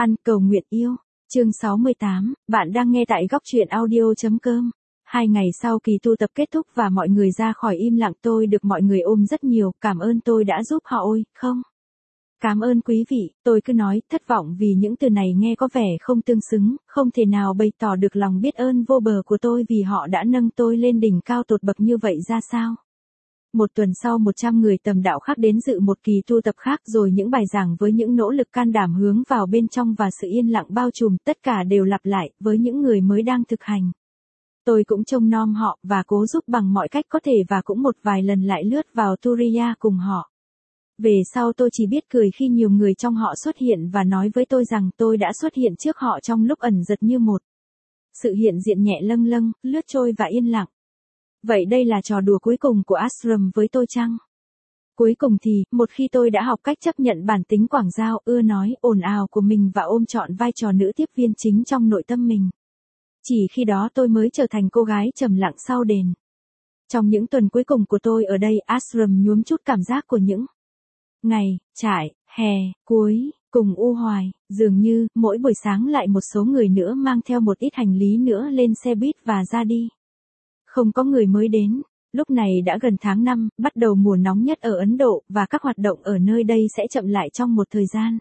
Ăn cầu nguyện yêu. Chương 68, bạn đang nghe tại góc truyện audio.com. 2 ngày sau kỳ tu tập kết thúc và mọi người ra khỏi im lặng, tôi được mọi người ôm rất nhiều, cảm ơn tôi đã giúp họ. Ôi, không. Cảm ơn quý vị, tôi cứ nói, thất vọng vì những từ này nghe có vẻ không tương xứng, không thể nào bày tỏ được lòng biết ơn vô bờ của tôi vì họ đã nâng tôi lên đỉnh cao tột bậc như vậy ra sao. Một tuần sau 100 người tầm đạo khác đến dự một kỳ tu tập khác, rồi những bài giảng với những nỗ lực can đảm hướng vào bên trong và sự yên lặng bao trùm, tất cả đều lặp lại với những người mới đang thực hành. Tôi cũng trông nom họ và cố giúp bằng mọi cách có thể và cũng một vài lần lại lướt vào Turiya cùng họ. Về sau tôi chỉ biết cười khi nhiều người trong họ xuất hiện và nói với tôi rằng tôi đã xuất hiện trước họ trong lúc ẩn giật như một sự hiện diện nhẹ lâng lâng, lướt trôi và yên lặng. Vậy đây là trò đùa cuối cùng của ashram với tôi chăng? Cuối cùng thì, một khi tôi đã học cách chấp nhận bản tính quảng giao, ưa nói, ồn ào của mình và ôm trọn vai trò nữ tiếp viên chính trong nội tâm mình. Chỉ khi đó tôi mới trở thành cô gái trầm lặng sau đền. Trong những tuần cuối cùng của tôi ở đây, ashram nhuốm chút cảm giác của những ngày, trải, hè, cuối, cùng u hoài, dường như, mỗi buổi sáng lại một số người nữa mang theo một ít hành lý nữa lên xe buýt và ra đi. Không có người mới đến. Lúc này đã gần tháng 5, bắt đầu mùa nóng nhất ở Ấn Độ, và các hoạt động ở nơi đây sẽ chậm lại trong một thời gian.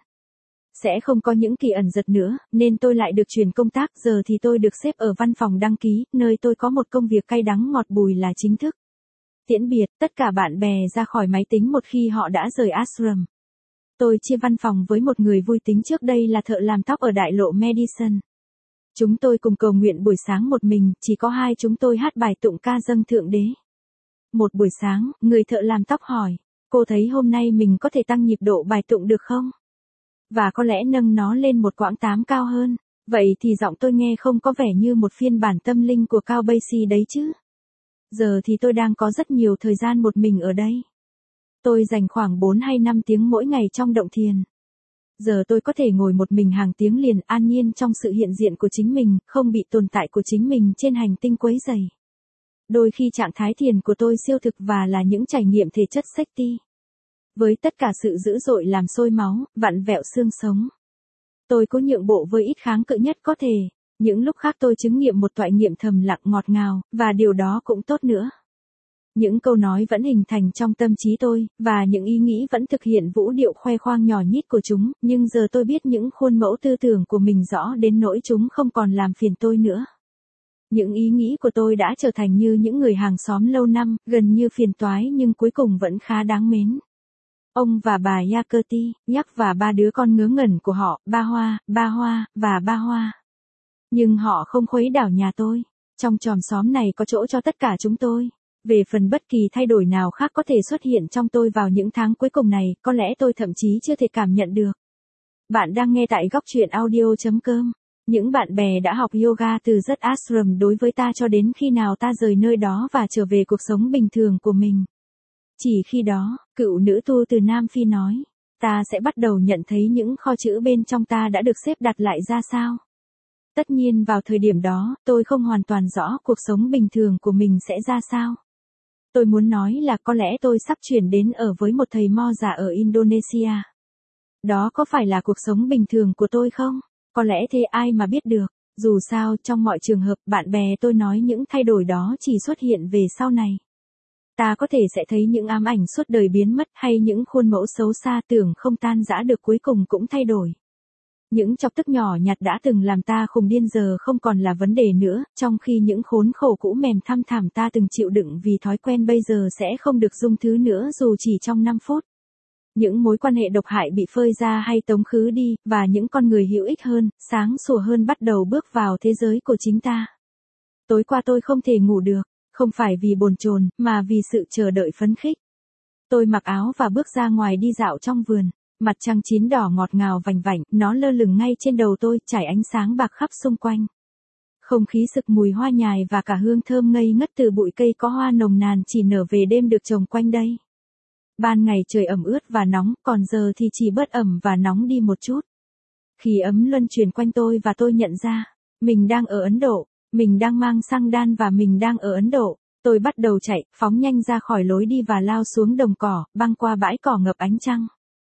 Sẽ không có những kỳ ẩn giật nữa, nên tôi lại được chuyển công tác, giờ thì tôi được xếp ở văn phòng đăng ký, nơi tôi có một công việc cay đắng ngọt bùi là chính thức tiễn biệt tất cả bạn bè ra khỏi máy tính một khi họ đã rời ashram. Tôi chia văn phòng với một người vui tính trước đây là thợ làm tóc ở đại lộ Madison. Chúng tôi cùng cầu nguyện buổi sáng một mình, chỉ có hai chúng tôi hát bài tụng ca dâng Thượng Đế. Một buổi sáng, người thợ làm tóc hỏi, cô thấy hôm nay mình có thể tăng nhịp độ bài tụng được không? Và có lẽ nâng nó lên một quãng 8 cao hơn, vậy thì giọng tôi nghe không có vẻ như một phiên bản tâm linh của Cao Basie đấy chứ. Giờ thì tôi đang có rất nhiều thời gian một mình ở đây. Tôi dành khoảng 4 hay 5 tiếng mỗi ngày trong động thiền. Giờ tôi có thể ngồi một mình hàng tiếng liền an nhiên trong sự hiện diện của chính mình, không bị tồn tại của chính mình trên hành tinh quấy rầy. Đôi khi trạng thái thiền của tôi siêu thực và là những trải nghiệm thể chất sexy. Với tất cả sự dữ dội làm sôi máu, vặn vẹo xương sống. Tôi cố nhượng bộ với ít kháng cự nhất có thể. Những lúc khác tôi chứng nghiệm một toại nghiệm thầm lặng ngọt ngào, và điều đó cũng tốt nữa. Những câu nói vẫn hình thành trong tâm trí tôi, và những ý nghĩ vẫn thực hiện vũ điệu khoe khoang nhỏ nhít của chúng, nhưng giờ tôi biết những khuôn mẫu tư tưởng của mình rõ đến nỗi chúng không còn làm phiền tôi nữa. Những ý nghĩ của tôi đã trở thành như những người hàng xóm lâu năm, gần như phiền toái nhưng cuối cùng vẫn khá đáng mến. Ông và bà Yakati, Yak và 3 đứa con ngớ ngẩn của họ, Ba Hoa, và Ba Hoa. Nhưng họ không khuấy đảo nhà tôi. Trong chòm xóm này có chỗ cho tất cả chúng tôi. Về phần bất kỳ thay đổi nào khác có thể xuất hiện trong tôi vào những tháng cuối cùng này, có lẽ tôi thậm chí chưa thể cảm nhận được. Bạn đang nghe tại góc truyện audio.com. Những bạn bè đã học yoga từ rất ashram đối với ta cho đến khi nào ta rời nơi đó và trở về cuộc sống bình thường của mình. Chỉ khi đó, cựu nữ tu từ Nam Phi nói, ta sẽ bắt đầu nhận thấy những kho chữ bên trong ta đã được xếp đặt lại ra sao. Tất nhiên vào thời điểm đó, tôi không hoàn toàn rõ cuộc sống bình thường của mình sẽ ra sao. Tôi muốn nói là có lẽ tôi sắp chuyển đến ở với một thầy mo già ở Indonesia. Đó có phải là cuộc sống bình thường của tôi không? Có lẽ thế, ai mà biết được. Dù sao, trong mọi trường hợp, bạn bè tôi nói những thay đổi đó chỉ xuất hiện về sau này. Ta có thể sẽ thấy những ám ảnh suốt đời biến mất hay những khuôn mẫu xấu xa tưởng không tan rã được cuối cùng cũng thay đổi. Những chọc tức nhỏ nhặt đã từng làm ta khùng điên giờ không còn là vấn đề nữa, trong khi những khốn khổ cũ mềm thăm thẳm ta từng chịu đựng vì thói quen bây giờ sẽ không được dung thứ nữa dù chỉ trong 5 phút. Những mối quan hệ độc hại bị phơi ra hay tống khứ đi, và những con người hữu ích hơn, sáng sủa hơn bắt đầu bước vào thế giới của chính ta. Tối qua tôi không thể ngủ được, không phải vì bồn chồn, mà vì sự chờ đợi phấn khích. Tôi mặc áo và bước ra ngoài đi dạo trong vườn. Mặt trăng chín đỏ ngọt ngào vành vạnh, nó lơ lửng ngay trên đầu tôi, trải ánh sáng bạc khắp xung quanh. Không khí sực mùi hoa nhài và cả hương thơm ngây ngất từ bụi cây có hoa nồng nàn chỉ nở về đêm được trồng quanh đây. Ban ngày trời ẩm ướt và nóng, còn giờ thì chỉ bớt ẩm và nóng đi một chút. Khí ấm luân chuyển quanh tôi và tôi nhận ra, mình đang ở Ấn Độ, mình đang mang sang đan và mình đang ở Ấn Độ. Tôi bắt đầu chạy, phóng nhanh ra khỏi lối đi và lao xuống đồng cỏ, băng qua bãi cỏ ngập ánh trăng.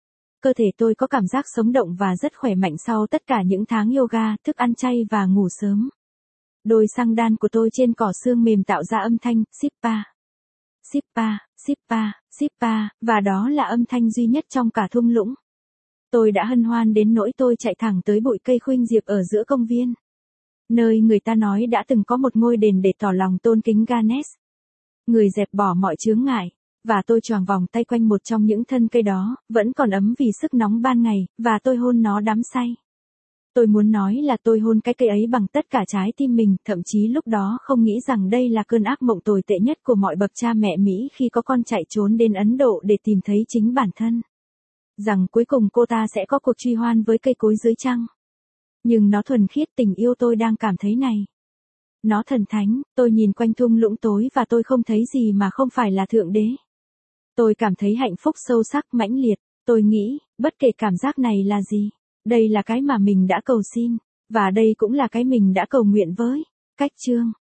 cơ thể tôi có cảm giác sống động và rất khỏe mạnh sau tất cả những tháng yoga, thức ăn chay và ngủ sớm. Đôi xăng đan của tôi trên cỏ xương mềm tạo ra âm thanh sippa, sippa, sippa, sippa, và đó là âm thanh duy nhất trong cả thung lũng. Tôi đã hân hoan đến nỗi tôi chạy thẳng tới bụi cây khuynh diệp ở giữa công viên, nơi người ta nói đã từng có một ngôi đền để tỏ lòng tôn kính Ganesh, người dẹp bỏ mọi chướng ngại, và tôi choàng vòng tay quanh một trong những thân cây đó, vẫn còn ấm vì sức nóng ban ngày, và tôi hôn nó đắm say. Tôi muốn nói là tôi hôn cái cây ấy bằng tất cả trái tim mình, thậm chí lúc đó không nghĩ rằng đây là cơn ác mộng tồi tệ nhất của mọi bậc cha mẹ Mỹ khi có con chạy trốn đến Ấn Độ để tìm thấy chính bản thân. Rằng cuối cùng cô ta sẽ có cuộc truy hoan với cây cối dưới trăng. Nhưng nó thuần khiết tình yêu tôi đang cảm thấy này. Nó thần thánh, tôi nhìn quanh thung lũng tối và tôi không thấy gì mà không phải là Thượng Đế. Tôi cảm thấy hạnh phúc sâu sắc mãnh liệt, tôi nghĩ, bất kể cảm giác này là gì, đây là cái mà mình đã cầu xin, và đây cũng là cái mình đã cầu nguyện với. Cách chương